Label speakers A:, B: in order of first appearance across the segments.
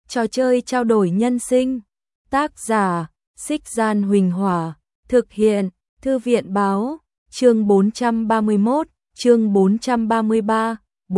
A: Trò chơi trao đổi nhân sinh. Tác giả, Xích Gian Huỳnh Hỏa. Thực hiện, Thư viện Báo. Chương 431, chương 433,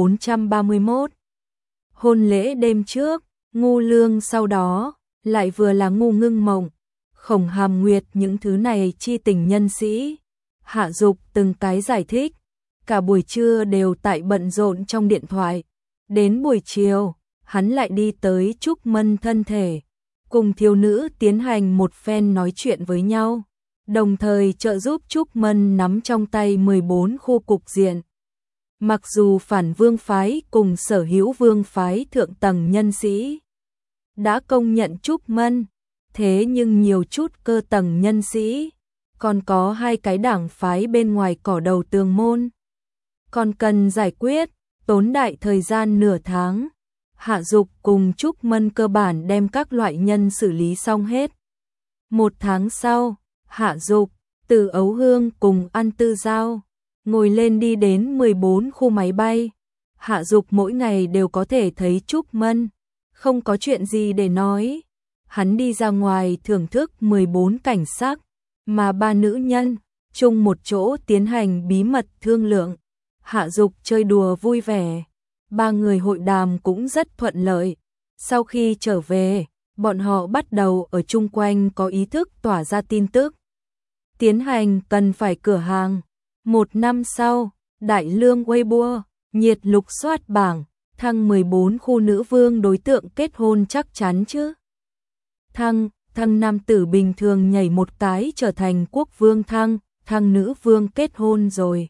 A: 431. Hôn lễ đêm trước, Ngu Lương sau đó, lại vừa là Ngu Ngưng Mộng, Khổng Hàm Nguyệt, những thứ này chi tình nhân sĩ. Hạ Dục từng cái giải thích, cả buổi trưa đều tại bận rộn trong điện thoại. Đến buổi chiều, hắn lại đi tới Trúc Mân thân thể, cùng thiếu nữ tiến hành một phen nói chuyện với nhau, đồng thời trợ giúp Trúc Mân nắm trong tay 14 khu cục diện. Mặc dù phản vương phái cùng sở hữu vương phái thượng tầng nhân sĩ đã công nhận Trúc Mân, thế nhưng nhiều chút cơ tầng nhân sĩ, còn có hai cái đảng phái bên ngoài cỏ đầu tường môn, còn cần giải quyết, tốn đại thời gian nửa tháng. Hạ Dục cùng Trúc Mân cơ bản đem các loại nhân xử lý xong hết. Một tháng sau, Hạ Dục, Từ Ấu Hương cùng An Tư Giao ngồi lên đi đến 14 khu máy bay. Hạ Dục mỗi ngày đều có thể thấy Trúc Mân, không có chuyện gì để nói. Hắn đi ra ngoài thưởng thức 14 cảnh sắc, mà ba nữ nhân chung một chỗ tiến hành bí mật thương lượng. Hạ Dục chơi đùa vui vẻ, ba người hội đàm cũng rất thuận lợi. Sau khi trở về, bọn họ bắt đầu ở chung quanh có ý thức tỏa ra tin tức, tiến hành cần phải cửa hàng. Một năm sau, Đại Lương Weibo nhiệt lục soát bảng, thăng 14 khu nữ vương đối tượng kết hôn chắc chắn chứ. Thăng nam tử bình thường nhảy một cái trở thành quốc vương, thăng nữ vương kết hôn rồi.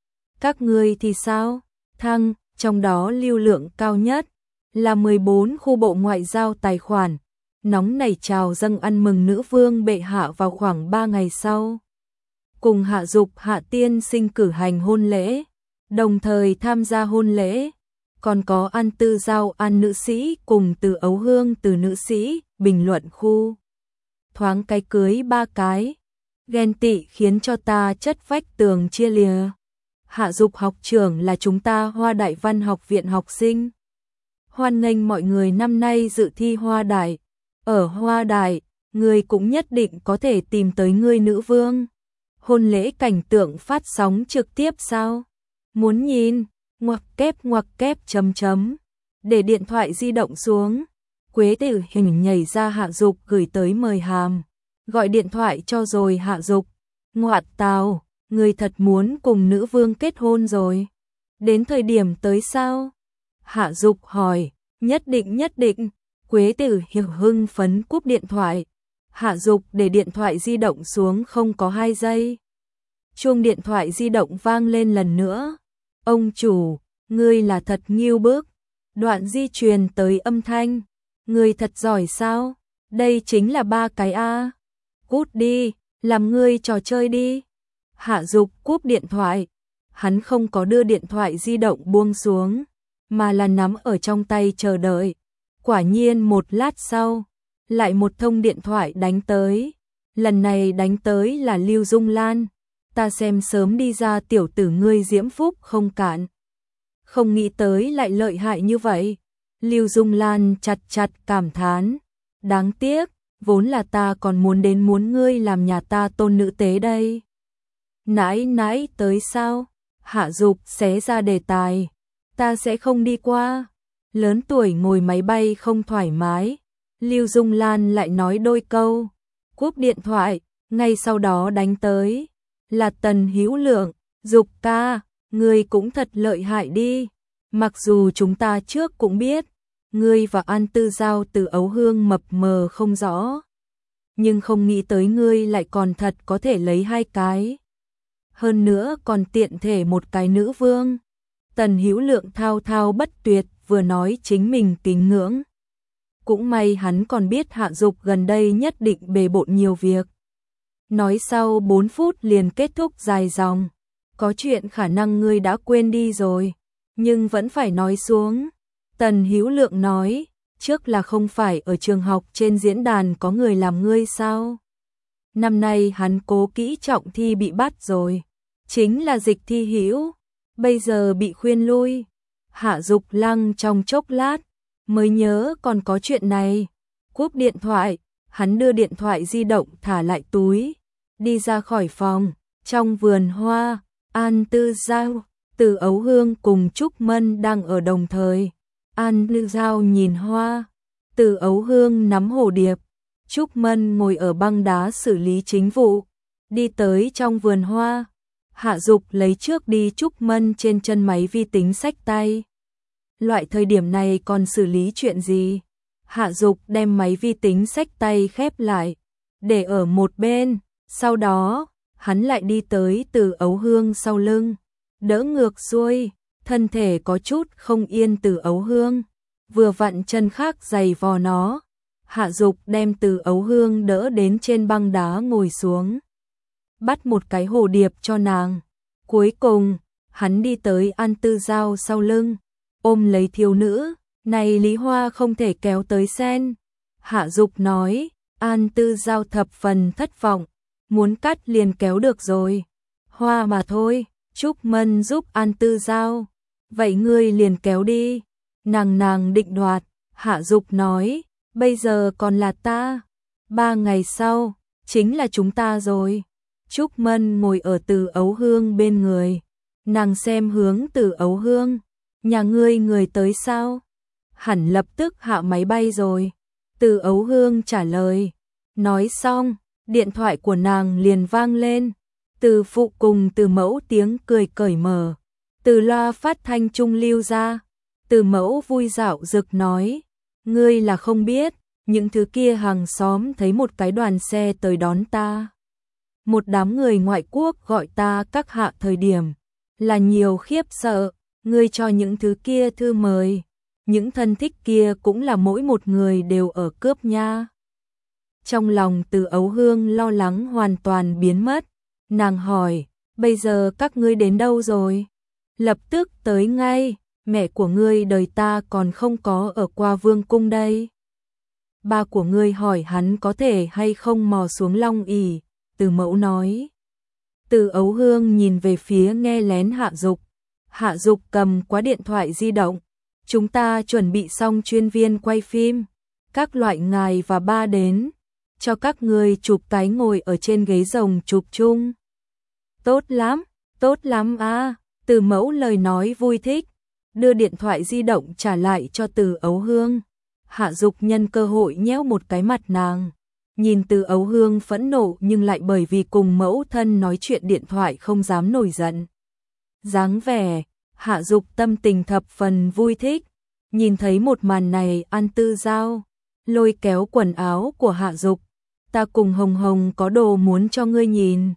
A: Các ngươi thì sao? Thăng, trong đó lưu lượng cao nhất là 14 khu bộ ngoại giao tài khoản, nóng nảy chào dâng ăn mừng nữ vương bệ hạ vào khoảng 3 ngày sau. Cùng Hạ Dục Hạ tiên sinh cử hành hôn lễ, đồng thời tham gia hôn lễ, còn có An Tư Giao An nữ sĩ cùng Từ Ấu Hương Từ nữ sĩ, bình luận khu. Thoáng cái cưới 3 cái, ghen tị khiến cho ta chất vách tường chia lìa. Hạ Dục học trưởng là chúng ta Hoa Đại Văn học viện học sinh. Hoan nghênh mọi người năm nay dự thi Hoa Đại. Ở Hoa Đại, người cũng nhất định có thể tìm tới ngươi nữ vương. Hôn lễ cảnh tượng phát sóng trực tiếp sao? Muốn nhìn? Ngoặc kép chấm. Để điện thoại di động xuống. Quế Tử Hình nhảy ra Hạ Dục gửi tới mời hàm. Gọi điện thoại cho rồi Hạ Dục. Ngoạt tào, người thật muốn cùng nữ vương kết hôn rồi. Đến thời điểm tới sao? Hạ Dục hỏi. Nhất định. Quế Tử Hiểu hưng phấn cúp điện thoại. Hạ Dục để điện thoại di động xuống không có 2 giây. Chuông điện thoại di động vang lên lần nữa. Ông chủ, ngươi là thật nghiêu bức. Đoạn di truyền tới âm thanh. Ngươi thật giỏi sao? Đây chính là 3 cái A. Cút đi, làm ngươi trò chơi đi. Hạ Dục cúp điện thoại. Hắn không có đưa điện thoại di động buông xuống, mà là nắm ở trong tay chờ đợi. Quả nhiên một lát sau, lại một thông điện thoại đánh tới. Lần này đánh tới là Lưu Dung Lan. Ta xem sớm đi ra tiểu tử ngươi diễm phúc không cạn. Không nghĩ tới lại lợi hại như vậy. Lưu Dung Lan chặt cảm thán. Đáng tiếc, vốn là ta còn muốn ngươi làm nhà ta tôn nữ tế đây. Nãi tới sao? Hạ Dục xé ra đề tài. Ta sẽ không đi qua. Lớn tuổi ngồi máy bay không thoải mái. Lưu Dung Lan lại nói đôi câu. Cúp điện thoại, ngay sau đó đánh tới. Là Tần Hữu Lượng. Dục ca, ngươi cũng thật lợi hại đi. Mặc dù chúng ta trước cũng biết, ngươi và An Tư Giao Từ Ấu Hương mập mờ không rõ, nhưng không nghĩ tới ngươi lại còn thật có thể lấy 2 cái. Hơn nữa còn tiện thể một cái nữ vương. Tần Hữu Lượng thao thao bất tuyệt, vừa nói chính mình kính ngưỡng. Cũng may hắn còn biết Hạ Dục gần đây nhất định bề bộn nhiều việc. Nói sau 4 phút liền kết thúc dài dòng. Có chuyện khả năng ngươi đã quên đi rồi, nhưng vẫn phải nói xuống. Tần Hữu Lượng nói, trước là không phải ở trường học trên diễn đàn có người làm ngươi sao? Năm nay hắn cố kỹ trọng thi bị bắt rồi. Chính là Dịch Thi Hữu, bây giờ bị khuyên lui. Hạ Dục lăng trong chốc lát, mới nhớ còn có chuyện này. Cúp điện thoại, hắn đưa điện thoại di động thả lại túi, đi ra khỏi phòng. Trong vườn hoa, An Tư Giao, Từ Ấu Hương cùng Trúc Mân đang ở đồng thời. An Tư Giao nhìn hoa, Từ Ấu Hương nắm hồ điệp, Trúc Mân ngồi ở băng đá xử lý chính vụ. Đi tới trong vườn hoa, Hạ Dục lấy trước đi Trúc Mân trên chân máy vi tính xách tay. Loại thời điểm này còn xử lý chuyện gì? Hạ Dục đem máy vi tính xách tay khép lại, để ở một bên, sau đó, hắn lại đi tới Từ Ấu Hương sau lưng, đỡ ngược xuôi, thân thể có chút không yên Từ Ấu Hương, vừa vặn chân khác giày vò nó. Hạ Dục đem Từ Ấu Hương đỡ đến trên băng đá ngồi xuống, bắt một cái hồ điệp cho nàng. Cuối cùng, hắn đi tới An Tư Giao sau lưng, ôm lấy thiếu nữ, này Lý Hoa không thể kéo tới sen. Hạ Dục nói, An Tư Giao thập phần thất vọng, muốn cắt liền kéo được rồi. Hoa mà thôi, Trúc Mân giúp An Tư Giao, vậy ngươi liền kéo đi. Nàng định đoạt, Hạ Dục nói, bây giờ còn là ta, 3 ngày sau, chính là chúng ta rồi. Trúc Mân ngồi ở Từ Ấu Hương bên người, nàng xem hướng Từ Ấu Hương, nhà ngươi người tới sao? Hẳn lập tức hạ máy bay rồi. Từ Ấu Hương trả lời, nói xong, điện thoại của nàng liền vang lên. Từ phụ cùng Từ mẫu tiếng cười cởi mở, từ loa phát thanh trung lưu ra. Từ mẫu vui dạo rực nói, ngươi là không biết, những thứ kia hàng xóm thấy một cái đoàn xe tới đón ta. Một đám người ngoại quốc gọi ta các hạ thời điểm, là nhiều khiếp sợ, ngươi cho những thứ kia thư mời. Những thân thích kia cũng là mỗi một người đều ở cướp nha. Trong lòng Từ Ấu Hương lo lắng hoàn toàn biến mất. Nàng hỏi, bây giờ các ngươi đến đâu rồi? Lập tức tới ngay, mẹ của ngươi đời ta còn không có ở qua vương cung đây. Ba của ngươi hỏi hắn có thể hay không mò xuống Long ỷ. Từ mẫu nói. Từ Ấu Hương nhìn về phía nghe lén Hạ Dục. Hạ Dục cầm qua điện thoại di động. Chúng ta chuẩn bị xong chuyên viên quay phim. Các loại ngài và ba đến. Cho các người chụp cái ngồi ở trên ghế rồng chụp chung. Tốt lắm à. Từ mẫu lời nói vui thích. Đưa điện thoại di động trả lại cho Từ Ấu Hương. Hạ Dục nhân cơ hội nhéo một cái mặt nàng. Nhìn Từ Ấu Hương phẫn nộ nhưng lại bởi vì cùng mẫu thân nói chuyện điện thoại không dám nổi giận. Dáng vẻ, Hạ Dục tâm tình thập phần vui thích. Nhìn thấy một màn này, An Tư Giao lôi kéo quần áo của Hạ Dục. Ta cùng Hồng Hồng có đồ muốn cho ngươi nhìn.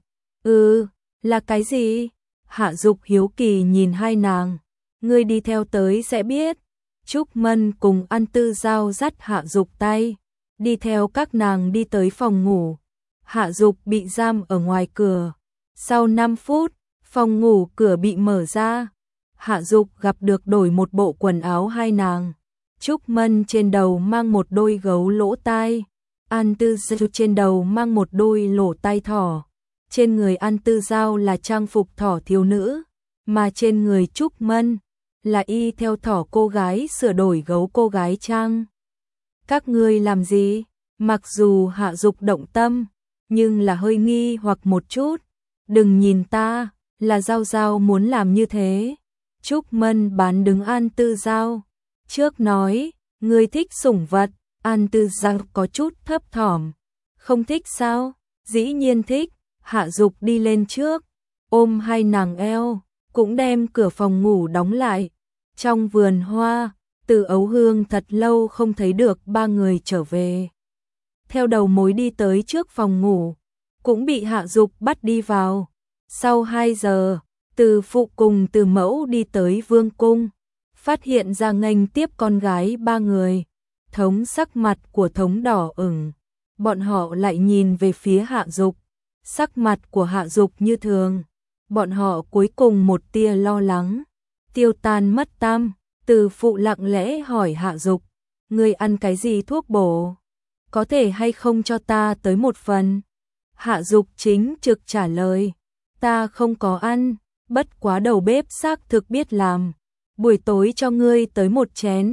A: Là cái gì? Hạ Dục hiếu kỳ nhìn hai nàng. Ngươi đi theo tới sẽ biết. Trúc Mân cùng An Tư Giao dắt Hạ Dục tay, đi theo các nàng đi tới phòng ngủ. Hạ Dục bị giam ở ngoài cửa. Sau 5 phút, phòng ngủ cửa bị mở ra. Hạ Dục gặp được đổi một bộ quần áo hai nàng. Trúc Mân trên đầu mang một đôi gấu lỗ tai. An Tư Giao trên đầu mang một đôi lỗ tai thỏ. Trên người An Tư Giao là trang phục thỏ thiếu nữ, mà trên người Trúc Mân là y theo thỏ cô gái sửa đổi gấu cô gái trang. Các ngươi làm gì? Mặc dù Hạ Dục động tâm, nhưng là hơi nghi hoặc một chút. Đừng nhìn ta, là Giao Giao muốn làm như thế. Trúc Mân bán đứng An Tư Giao. Trước nói, ngươi thích sủng vật. An Tư Giao có chút thấp thỏm. Không thích sao? Dĩ nhiên thích. Hạ Dục đi lên trước, ôm hai nàng eo, cũng đem cửa phòng ngủ đóng lại. Trong vườn hoa, Từ Ấu Hương thật lâu không thấy được ba người trở về. Theo đầu mối đi tới trước phòng ngủ, cũng bị Hạ Dục bắt đi vào. Sau 2 giờ, Từ phụ cùng Từ mẫu đi tới vương cung, phát hiện ra nghênh tiếp con gái ba người. Thống sắc mặt của Thống đỏ ửng, bọn họ lại nhìn về phía Hạ Dục. Sắc mặt của Hạ Dục như thường, bọn họ cuối cùng một tia lo lắng tiêu tan mất tăm. Từ phụ lặng lẽ hỏi Hạ Dục, ngươi ăn cái gì thuốc bổ? Có thể hay không cho ta tới một phần? Hạ Dục chính trực trả lời, ta không có ăn, bất quá đầu bếp xác thực biết làm. Buổi tối cho ngươi tới một chén.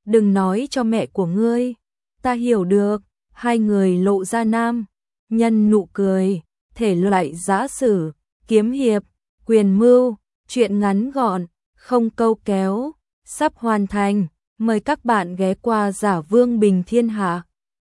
A: đừng nói cho mẹ của ngươi. Ta hiểu được. Hai người lộ ra nam nhân nụ cười. Thể loại giã sử, kiếm hiệp, quyền mưu, truyện ngắn gọn, không câu kéo, sắp hoàn thành. Mời các bạn ghé qua Giả Vương Bình Thiên Hạ.